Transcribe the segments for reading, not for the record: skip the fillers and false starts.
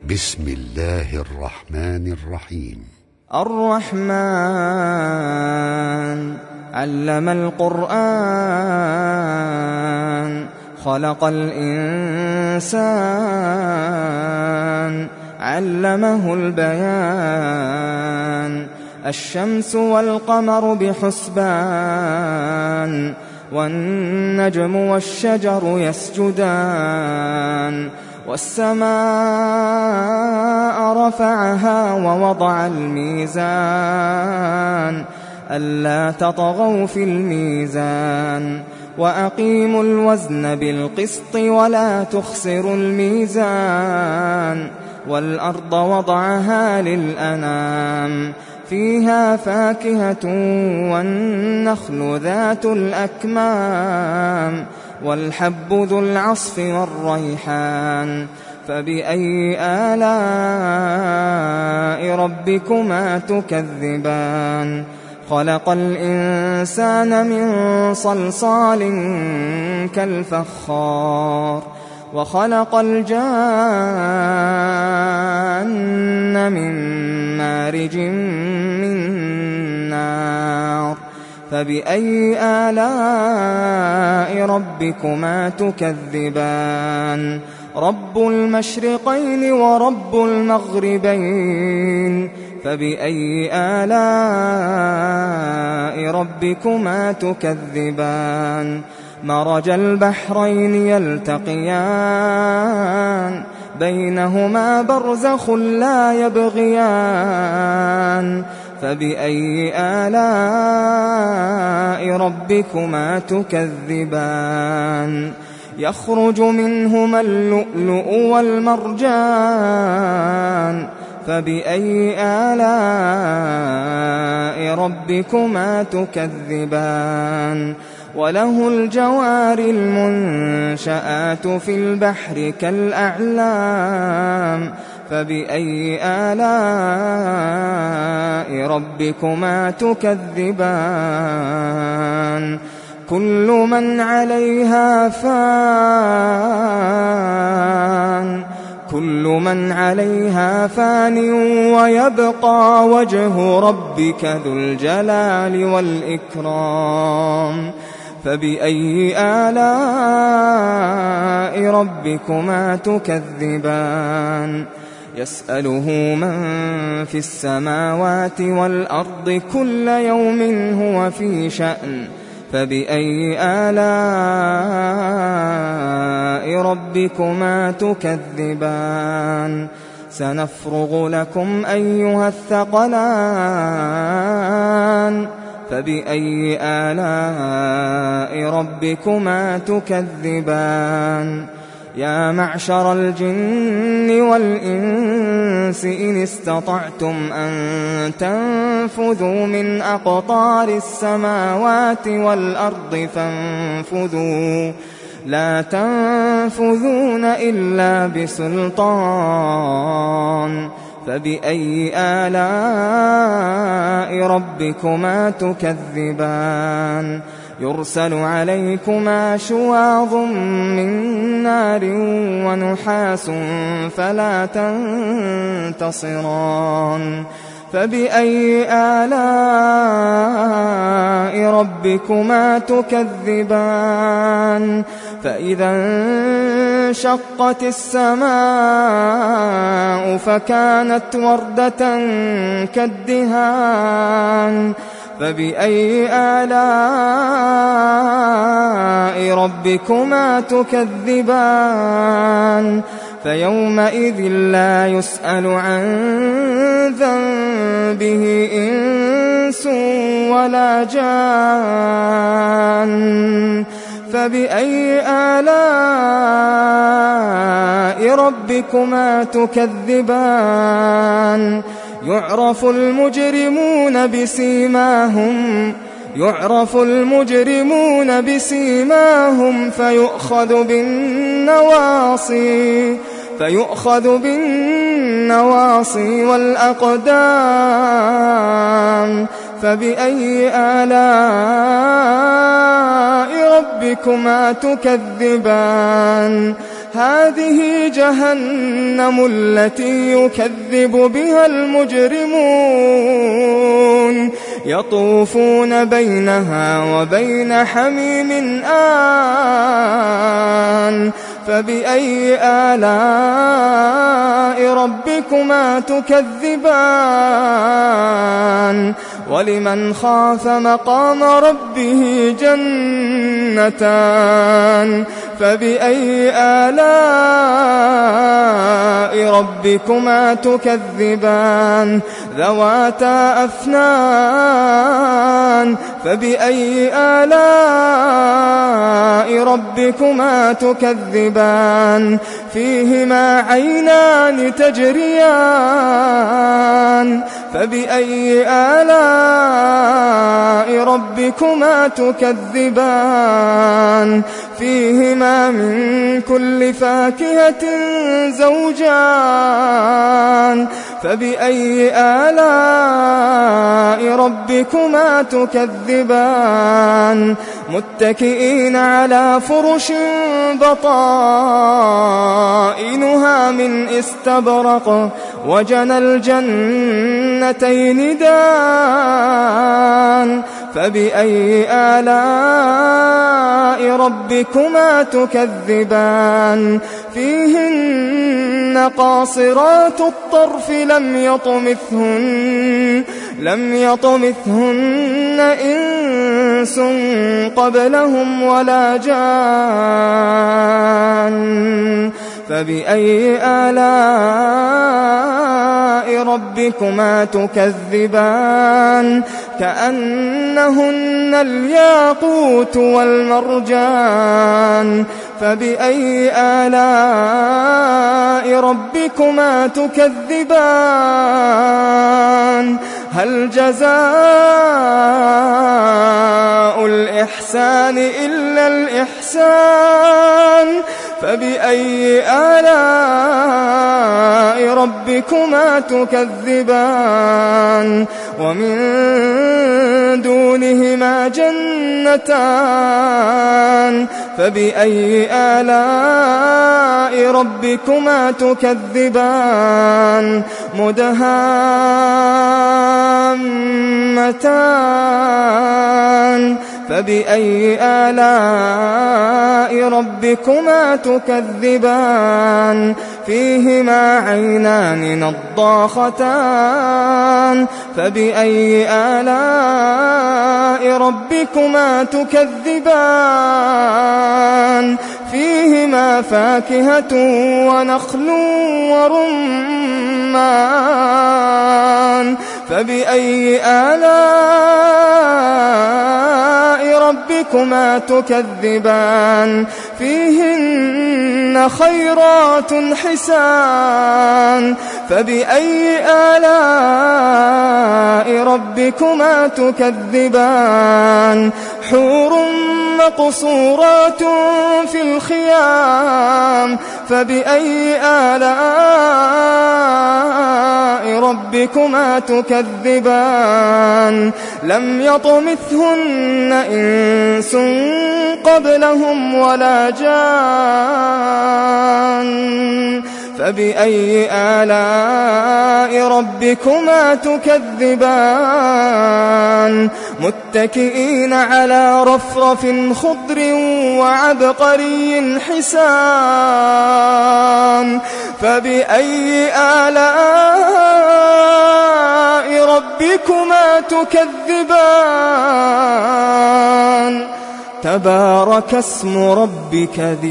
بسم الله الرحمن الرحيم. الرحمن علم القرآن خلق الإنسان علمه البيان الشمس والقمر بحسبان والنجم والشجر يسجدان والسماء رفعها ووضع الميزان ألا تطغوا في الميزان وأقيموا الوزن بالقسط ولا تخسروا الميزان والأرض وضعها للأنام فيها فاكهة والنخل ذات الأكمام والحب ذو العصف والريحان فبأي آلاء ربكما تكذبان خلق الإنسان من صلصال كالفخار وخلق الجان من مارج من نار فبأي آلاء ربكما تكذبان رب المشرقين ورب المغربين فبأي آلاء ربكما تكذبان مرج البحرين يلتقيان بينهما برزخ لا يبغيان فبأي آلاء ربكما تكذبان يخرج منهما اللؤلؤ والمرجان فبأي آلاء ربكما تكذبان وله الجوار المنشآت في البحر كالأعلام فبأي آلاء ربكما تكذبان كل من عليها فان ويبقى وجه ربك ذو الجلال والإكرام فبأي آلاء ربكما تكذبان يسأله من في السماوات والأرض كل يوم هو في شأن فبأي آلاء ربكما تكذبان سنفرغ لكم أيها الثقلان فبأي آلاء ربكما تكذبان يا معشر الجن والإنس إن استطعتم أن تنفذوا من أقطار السماوات والأرض فانفذوا لا تنفذون إلا بسلطان فبأي آلاء ربكما تكذبان يرسل عليكما شواظ من نار ونحاس فلا تنتصران فبأي آلاء ربكما تكذبان فإذا انشقت السماء فكانت وردة كالدهان فبأي آلاء ربكما تكذبان فيومئذ لا يسأل عن ذنبه إنس ولا جان فبأي آلاء ربكما تكذبان يعرف المجرمون بسيماهم فيؤخذ بالنواصي والأقدام فبأي آلاء ربكما تكذبان هذه جهنم التي يكذب بها المجرمون يطوفون بينها وبين حميم آن فبأي آلاء ربكما تكذبان ولمن خاف مقام ربه جنتان فبأي آلاء ربكما تكذبان ذواتا أفنان فبأي آلاء ربكما تكذبان فيهما عينان تجريان فبأي آلاء ربكما تكذبان فيهما من كل فاكهة زوجان فبأي آلاء ربكما تكذبان متكئين على فرش بطائنها من استبرق وجنى الجنتين دان فبأي آلاء ربكما تكذبان فيهن قاصرات الطرف لم يطمثهن إنس قبلهم ولا جان فبأي آلاء ربكما تكذبان كأنهن الياقوت والمرجان فبأي آلاء ربكما تكذبان هل جزاء الإحسان إلا الإحسان فبأي آلاء ربكما تكذبان ومن دونهما جنتان فبأي آلاء ربكما تكذبان مدهامتان فبأي آلاء ربكما تكذبان فيهما عينان نضاختان فبأي آلاء ربكما تكذبان فيهما فاكهة ونخل ورمان فبأي آلاء ربكما تكذبان فيهن خيرات حسان فبأي آلاء ربكما تكذبان حور مقصورات في الخيام فبأي آلاء ربكما تكذبان لم يطمثهن إنس قبلهم ولا جان فبأي آلاء ربكما تكذبان متكئين على رفرف خضر وعبقري حسان فبأي آلاء ربكما تكذبان تبارك اسم ربك ذي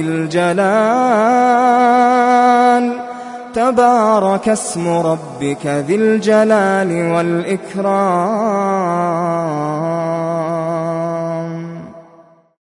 الجلال تبارك اسم ربك ذي الجلال والإكرام